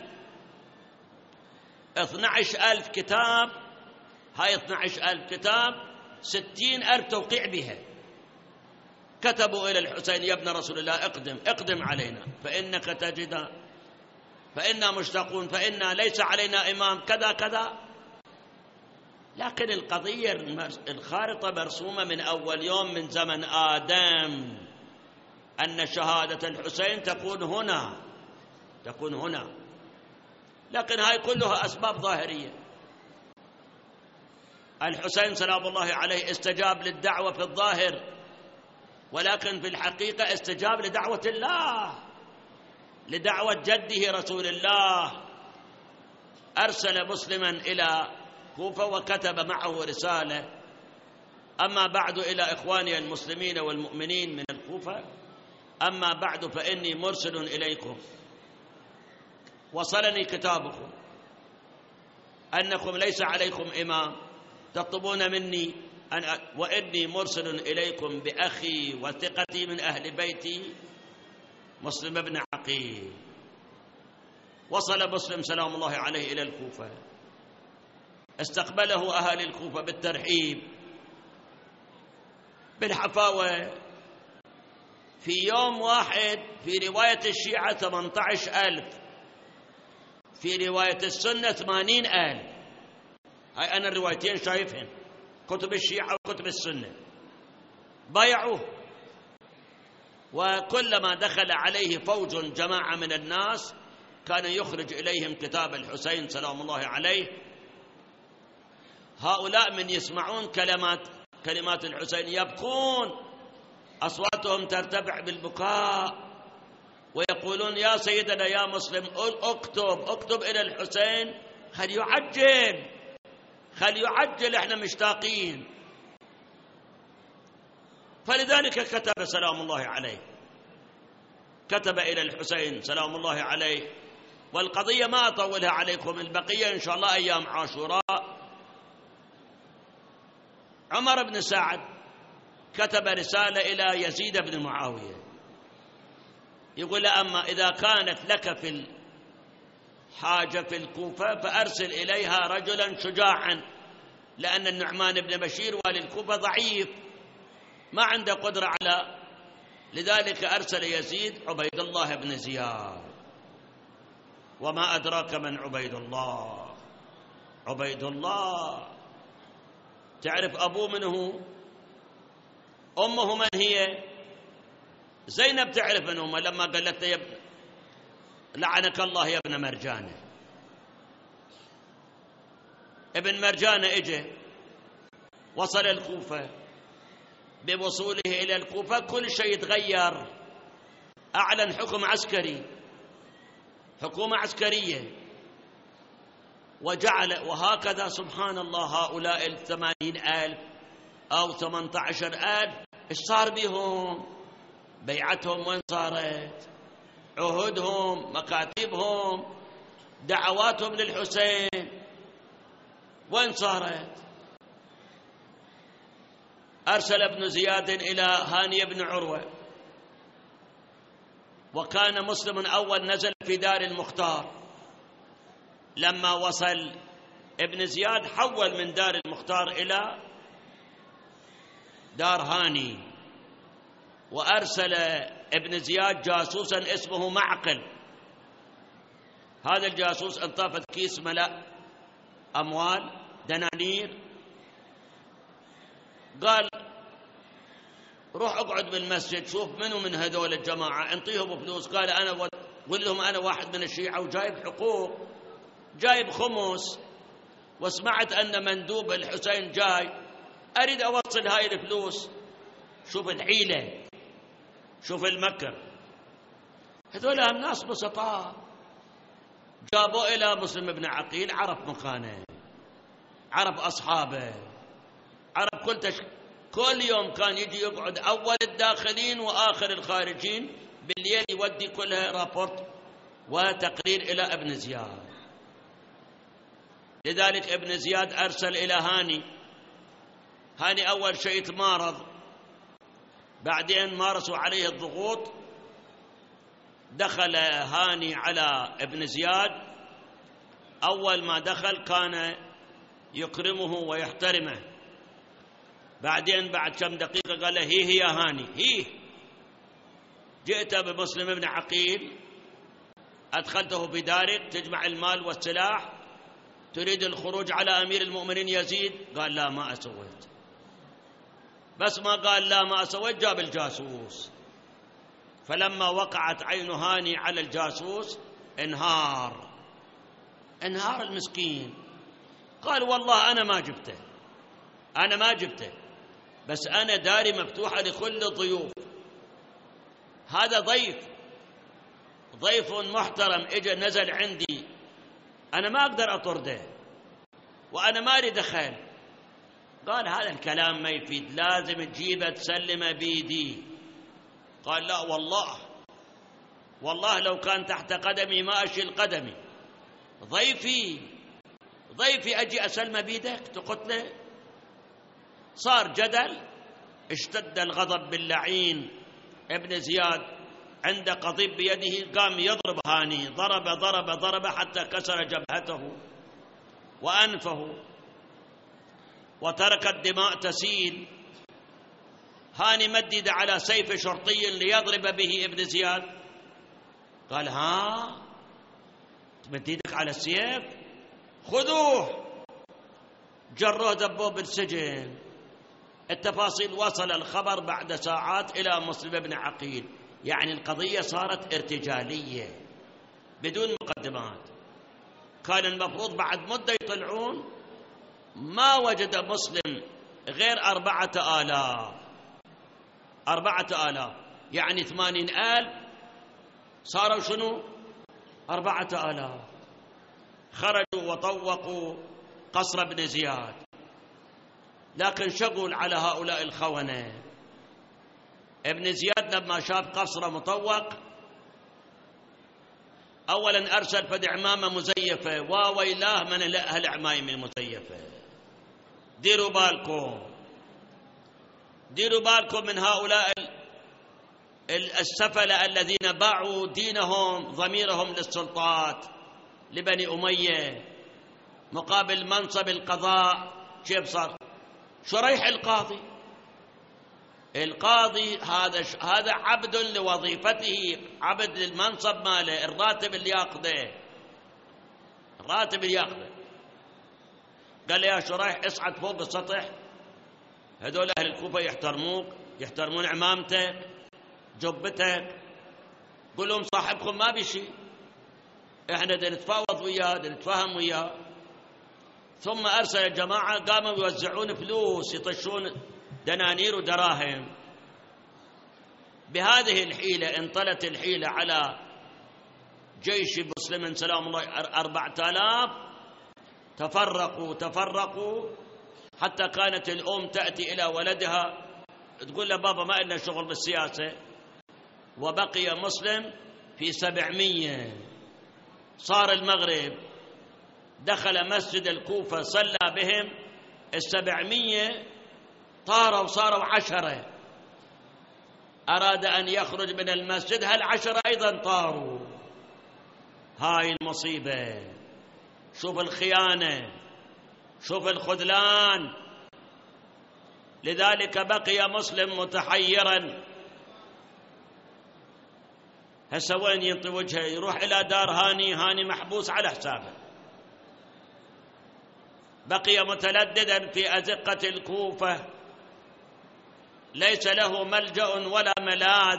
[SPEAKER 1] 12,000 كتاب، هاي 12,000 كتاب 60,000 توقيع بها. كتبوا إلى الحسين: يا ابن رسول الله اقدم علينا فإنك تجد، فإنا مشتاقون، فإنا ليس علينا إمام، كذا كذا. لكن القضية الخارطة مرسومة من أول يوم من زمن آدم، أن شهادة الحسين تكون هنا. لكن هاي كلها أسباب ظاهرية. الحسين سلام الله عليه استجاب للدعوة في الظاهر، ولكن في الحقيقة استجاب لدعوة الله، لدعوة جده رسول الله. أرسل مسلما إلى كوفة وكتب معه رسالة: أما بعد إلى إخواني المسلمين والمؤمنين من الكوفة، أما بعد فإني مرسل إليكم، وصلني كتابكم أنكم ليس عليكم إمام، تطلبون مني وإني مرسل إليكم بأخي وثقتي من أهل بيتي مسلم بن عقيل. وصل مسلم سلام الله عليه إلى الكوفة، استقبله أهل الكوفة بالترحيب، بالحفاوة. في يوم واحد في رواية الشيعة 18,000، في رواية السنة 80,000. هاي أنا الروايتين شايفهن، كتب الشيعة وكتب السنة. بايعوه، وكلما دخل عليه فوج جماعة من الناس كان يخرج إليهم كتاب الحسين سلام الله عليه. هؤلاء من يسمعون كلمات الحسين يبكون، أصواتهم ترتفع بالبكاء، ويقولون: يا سيدنا يا مسلم اكتب إلى الحسين، خل يعجل، احنا مشتاقين. فلذلك كتب سلام الله عليه، كتب إلى الحسين سلام الله عليه. والقضية ما أطولها عليكم، البقية إن شاء الله أيام عاشوراء. عمر بن سعد كتب رسالة إلى يزيد بن معاوية، يقول: أما إذا كانت لك في الحاجة في الكوفة فأرسل إليها رجلا شجاعا، لأن النعمان بن بشير والي الكوفة ضعيف، ما عنده قدرة على، لذلك أرسل يزيد عبيد الله بن زياد. وما أدراك من عبيد الله؟ عبيد الله، تعرف أبوه من هو؟ أمه من هي؟ زينب تعرف من أمه، لما قالت له: لعنك الله يا ابن مرجانة. ابن مرجانة اجى، وصل الكوفة، بوصوله إلى الكوفة كل شيء يتغير. أعلن حكم عسكري، حكومة عسكرية، وجعل، وهكذا سبحان الله هؤلاء 80,000 أو 18,000 إيش صار بهم؟ بيعتهم وين صارت؟ عهودهم، مكاتبهم، دعواتهم للحسين وين صارت؟ أرسل ابن زياد إلى هاني بن عروة، وكان مسلم أول نزل في دار المختار. لما وصل ابن زياد حول من دار المختار إلى دار هاني، وأرسل ابن زياد جاسوسا اسمه معقل. هذا الجاسوس انطفت كيس ملأ أموال دنانير، قال روح اقعد بالمسجد شوف منو من هذول الجماعة انطيهم فلوس. قال أنا قل لهم أنا واحد من الشيعة وجايب حقوق، جايب خمس، وسمعت أن مندوب الحسين جاي، أريد أوصل هاي الفلوس. شوف الحيلة، شوف المكر. هذول الناس بسطاء جابوا إلى مسلم بن عقيل، عرف مكانه، عرف أصحابه، عرف كل يوم كان يجي يقعد أول الداخلين وآخر الخارجين، بالليل يودي كلها رابورت وتقرير إلى ابن زياد. لذلك ابن زياد أرسل إلى هاني أول شيء تمارض، بعدين مارسوا عليه الضغوط. دخل هاني على ابن زياد، أول ما دخل كان يكرمه ويحترمه، بعدين بعد كم دقيقة قال له هي يا هاني، هي جئت بمسلم بن عقيل، أدخلته في دارك تجمع المال والسلاح، تريد الخروج على أمير المؤمنين يزيد؟ قال لا ما أسويت. بس ما قال لا ما أسويت جاب الجاسوس. فلما وقعت عين هاني على الجاسوس انهار المسكين. قال والله أنا ما جبته، بس أنا داري مفتوحة لكل الضيوف. هذا ضيف محترم إجا نزل عندي، أنا ما أقدر أطرده وأنا ما لي دخل. قال هذا الكلام ما يفيد، لازم تجيبه تسلمه بيدي. قال لا والله لو كان تحت قدمي ما أشيل قدمي، ضيفي أجي أسلمه بيدك تقتله؟ صار جدل، اشتد الغضب باللعين ابن زياد، عند قضيب بيده، قام يضرب هاني، ضرب حتى كسر جبهته وأنفه، وترك الدماء تسيل. هاني مدد على سيف شرطي ليضرب به ابن زياد. قال ها تمديدك على السيف؟ خذوه. جروه دبوه بالسجن. التفاصيل وصل الخبر بعد ساعات إلى مسلم بن عقيل، يعني القضية صارت ارتجالية بدون مقدمات. كان المفروض بعد مدة يطلعون، ما وجد مسلم غير 4,000 يعني 80,000 صاروا شنو 4,000. خرجوا وطوقوا قصر ابن زياد، لكن شغل على هؤلاء الخونة. ابن زياد لما شاف قصر مطوق أولا أرسل فد عمامة مزيفة، وويلاه من العمايم المزيفة. ديروا بالكم من هؤلاء السفلة الذين باعوا دينهم ضميرهم للسلطات، لبني أمية، مقابل منصب القضاء. كيف صار شريح القاضي هذا عبد لوظيفته، عبد للمنصب ماله، الراتب اللي ياخذه. قال يا شريح اصعد فوق السطح، هذول أهل الكوفة يحترموك، يحترمون عمامتك جبتك، قل لهم صاحبكم ما بشي، احنا نتفاوض وياه نتفاهم وياه. ثم أرسل الجماعة قاموا يوزعون فلوس، يطشون دنانير ودراهم. بهذه الحيلة انطلت الحيلة على جيش مسلم سلام الله 4000. تفرقوا حتى كانت الأم تأتي إلى ولدها تقول له بابا ما لنا شغل بالسياسة، وبقي مسلم في 700. صار المغرب، دخل مسجد الكوفة صلى بهم 700 طاروا صاروا 10. أراد أن يخرج من المسجد، 10 أيضا طاروا. هاي المصيبة، شوف الخيانة، شوف الخذلان. لذلك بقي مسلم متحيرا، هسه وين ينطي وجهه؟ يروح إلى دار هاني محبوس على حسابه. بقي متلددا في أزقة الكوفة، ليس له ملجأ ولا ملاذ.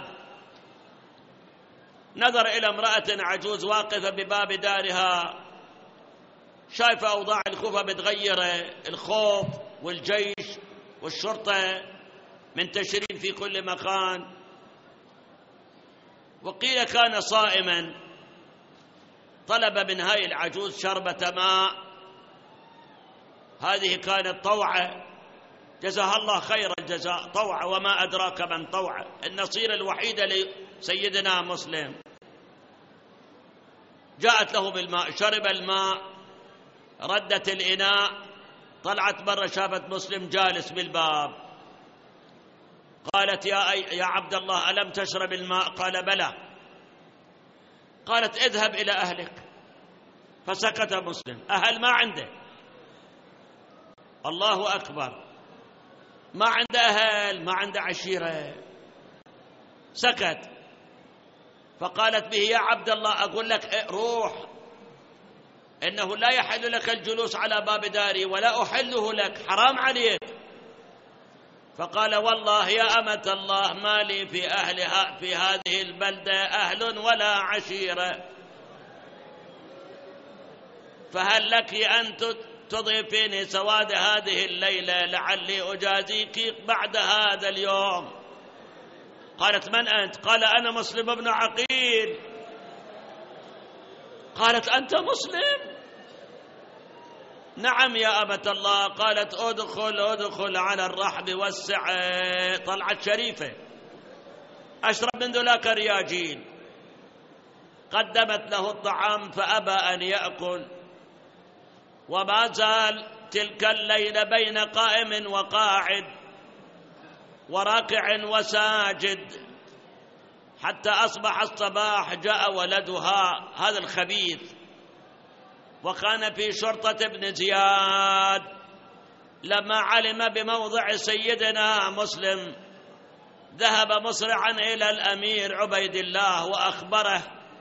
[SPEAKER 1] نظر إلى امرأة عجوز واقفة بباب دارها، شايفة أوضاع الكوفة متغيرة، الخوف والجيش والشرطة منتشرين في كل مكان. وقيل كان صائما، طلب من هاي العجوز شربة ماء. هذه كانت طوعة، جزاها الله خير الجزاء، طوعة وما أدراك من طوعة، النصير الوحيدة لسيدنا مسلم. جاءت له بالماء، شرب الماء، ردت الإناء، طلعت برا شافت مسلم جالس بالباب. قالت يا عبد الله ألم تشرب الماء؟ قال بلى. قالت اذهب إلى أهلك. فسكت مسلم. أهل ما عنده، الله أكبر، ما عنده أهل، ما عنده عشيرة، سكت. فقالت به يا عبد الله أقول لك روح، إنه لا يحل لك الجلوس على باب داري ولا أحله لك، حرام عليك. فقال والله يا أمة الله ما لي في أهلها في هذه البلدة أهل ولا عشيرة، فهل لك أن تضيفيني سواد هذه الليلة لعلي أجازيك بعد هذا اليوم. قالت من أنت؟ قال أنا مسلم بن عقيل. قالت أنت مسلم؟ نعم يا أمة الله. قالت ادخل على الرحب والسعة. طلعت شريفة، أشرب من ذلك رياجين. قدمت له الطعام فأبى أن يأكل، وما زال تلك الليلة بين قائم وقاعد وراكع وساجد، حتى أصبح الصباح. جاء ولدها هذا الخبيث، وكان في شرطة ابن زياد. لما علم بموضع سيدنا مسلم ذهب مسرعا إلى الأمير عبيد الله وأخبره.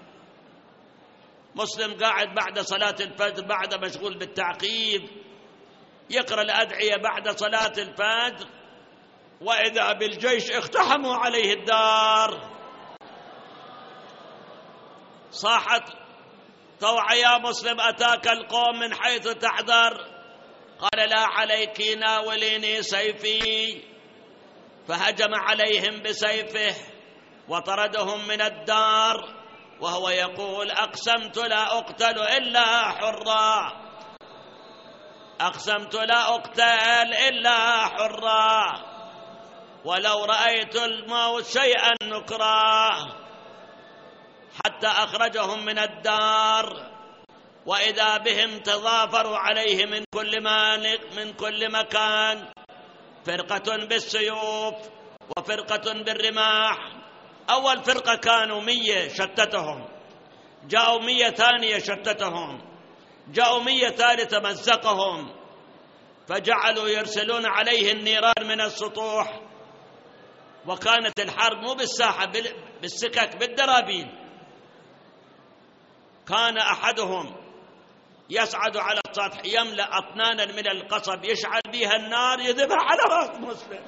[SPEAKER 1] مسلم قاعد بعد صلاة الفجر، بعد مشغول بالتعقيب، يقرأ الأدعية بعد صلاة الفجر، وإذا بالجيش اقتحموا عليه الدار. صاحت طوع يا مسلم أتاك القوم من حيث تحذر. قال لا عليك، ناوليني سيفي. فهجم عليهم بسيفه وطردهم من الدار، وهو يقول أقسمت لا أقتل إلا حرا، أقسمت لا أقتل إلا حرا، ولو رأيت الموت شيئا نكرا. حتى أخرجهم من الدار، وإذا بهم تضافروا عليه من كل مكان، فرقة بالسيوف وفرقة بالرماح. أول فرقة كانوا 100 شتتهم، جاءوا 100 ثانية شتتهم، جاءوا 100 ثالثة مزقهم، فجعلوا يرسلون عليه النيران من السطوح. وكانت الحرب مو بالساحة، بالسكك، بالدرابين. كان أحدهم يصعد على السطح يملأ أطنانا من القصب يشعل بها النار يذبح على رأس مسلم.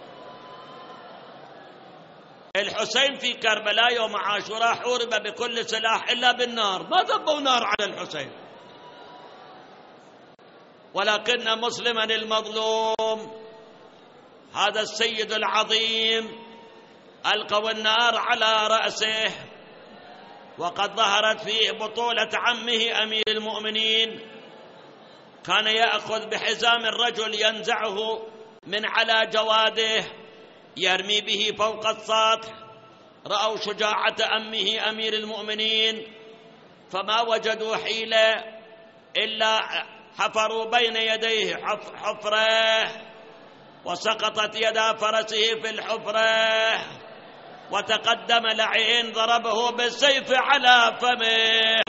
[SPEAKER 1] الحسين في كربلاء يوم عاشوراء حورب بكل سلاح إلا بالنار، ما ذبوا نار على الحسين، ولكن مسلما المظلوم هذا السيد العظيم ألقوا النار على رأسه، وقد ظهرت فيه بطولة عمه أمير المؤمنين. كان يأخذ بحزام الرجل ينزعه من على جواده يرمي به فوق السطح. رأوا شجاعة أمه أمير المؤمنين فما وجدوا حيلة إلا حفروا بين يديه حفرة، وسقطت يدا فرسه في الحفرة، وتقدم لعين ضربه بالسيف على فمه.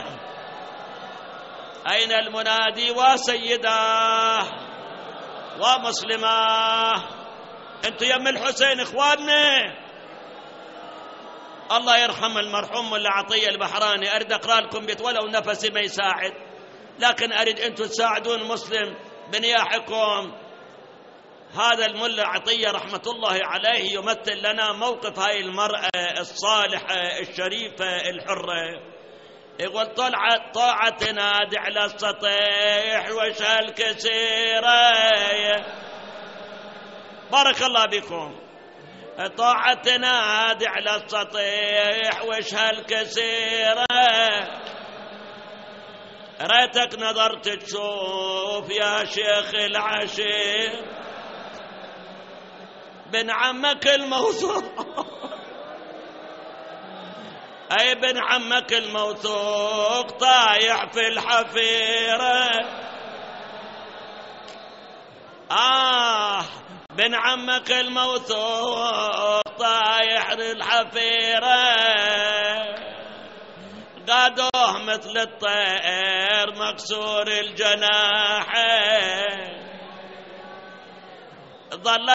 [SPEAKER 1] أين المنادي وسيداه ومسلماه؟ انتوا يم الحسين اخواننا. الله يرحم المرحوم ملا عطية البحراني. أريد أقرأ لكم بيت ولو نفسي ما يساعد، لكن أريد أنتم تساعدون مسلم بنياحكم. هذا الملا عطية رحمة الله عليه يمثل لنا موقف هاي المرأة الصالحة الشريفة الحرة. يقول طاعة تنادي على السطيح وش هالكسيرة. بارك الله بكم. طاعة تنادي على السطيح وش هالكسيرة. ريتك نظرت تشوف يا شيخ العشير بن عمك الموثوق. أي بن عمك الموثوق طايح في الحفيرة. بن عمك الموثوق طايح في الحفيرة. قادوه مثل الطير مكسور الجناحين. ظلت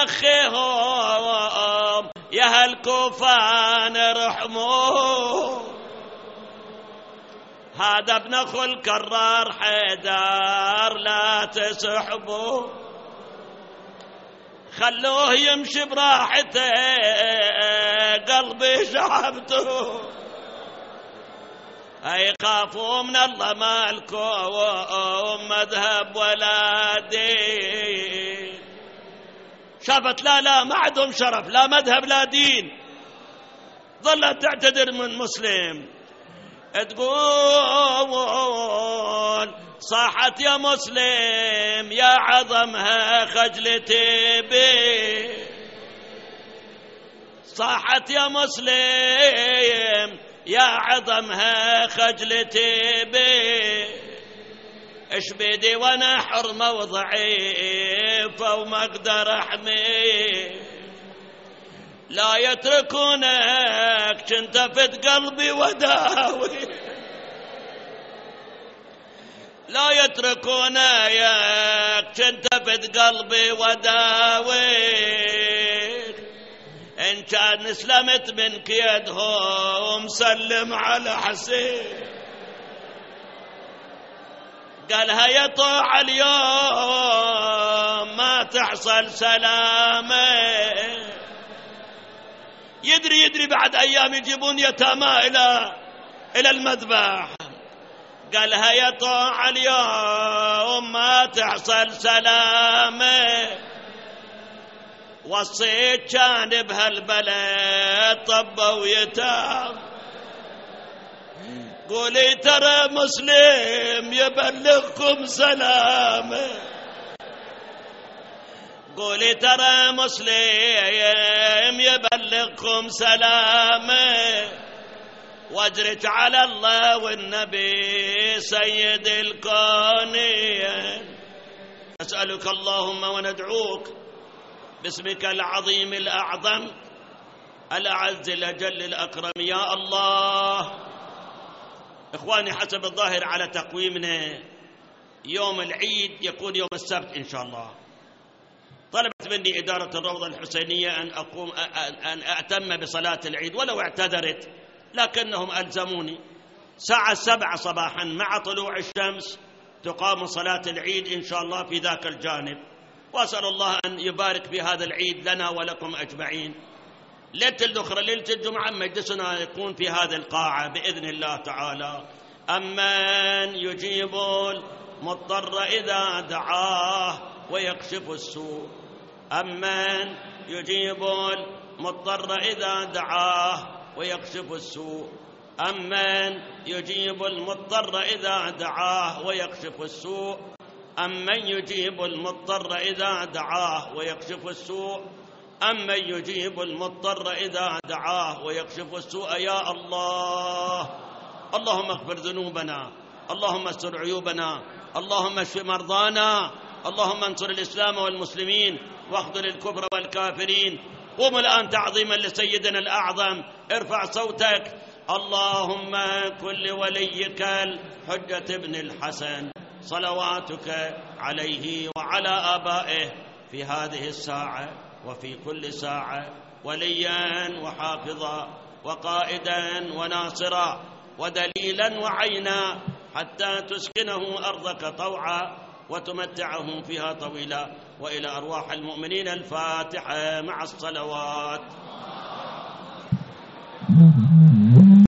[SPEAKER 1] تنخيهم يا هالكوفان ارحموه. هذا ابن اخو الكرار حيدر لا تسحبوه. خلوه يمشي براحته قلبي شعبته. أي خافوا من الله مالكم مذهب ولا دين. شافت لا ما عندهم شرف، لا مذهب لا دين. ظلت تعتذر من مسلم تقول صاحت يا مسلم يا عظمها خجلتي بي. صاحت يا مسلم يا عظمها خجلتي بي. اش بيدي وانا حرمة وضعيفة وما اقدر احمي. لا يتركونك كنت فت قلبي وداوي. لا يتركونك كنت فت قلبي وداوي. إن كان اسلمت من كيدهم سلم على حسين. قالها يا طوع اليوم ما تحصل سلامة. يدري بعد أيام يجيبون يتامى إلى المذبح. قالها يا طوع اليوم ما تحصل سلامة. وصيت كان بهالبلد طبوا يتام. قولي ترى مسلم يبلغكم سلامه. قولي ترى مسلم يبلغكم سلامه. واجرت على الله والنبي سيد الكونين. نسألك اللهم وندعوك باسمك العظيم الأعظم الأعز الأجل الأكرم يا الله. إخواني حسب الظاهر على تقويمنا يوم العيد يكون يوم السبت إن شاء الله. طلبت مني إدارة الروضة الحسينية أن أتم بصلاة العيد ولو اعتذرت، لكنهم ألزموني. الساعة 7 صباحا مع طلوع الشمس تقام صلاة العيد إن شاء الله في ذاك الجانب. وأسأل الله أن يبارك في هذا العيد لنا ولكم أجمعين. ليلة الأخرى ليلة الجمعة مجلسنا يكون في هذه القاعة بإذن الله تعالى. أمن يجيب المضطر إذا دعاه ويكشف السوء أمن يجيب المضطر إذا دعاه ويكشف السوء أمن يجيب المضطر إذا دعاه ويكشف السوء أمن يجيب المضطر إذا دعاه ويكشف السوء أمن يجيب المضطر إذا دعاه ويكشف السوء يا الله. اللهم اغفر ذنوبنا، اللهم استر عيوبنا، اللهم اشف مرضانا، اللهم انصر الإسلام والمسلمين واخذل الكفر والكافرين. قوم الآن تعظيما لسيدنا الأعظم، ارفع صوتك. اللهم كن لوليك الحجة بن الحسن صلواتك عليه وعلى آبائه في هذه الساعة وفي كل ساعة وليا وحافظا وقائدا وناصرا ودليلا وعينا حتى تسكنه أرضك طوعا وتمتعهم فيها طويلا. وإلى أرواح المؤمنين الفاتحة مع الصلوات.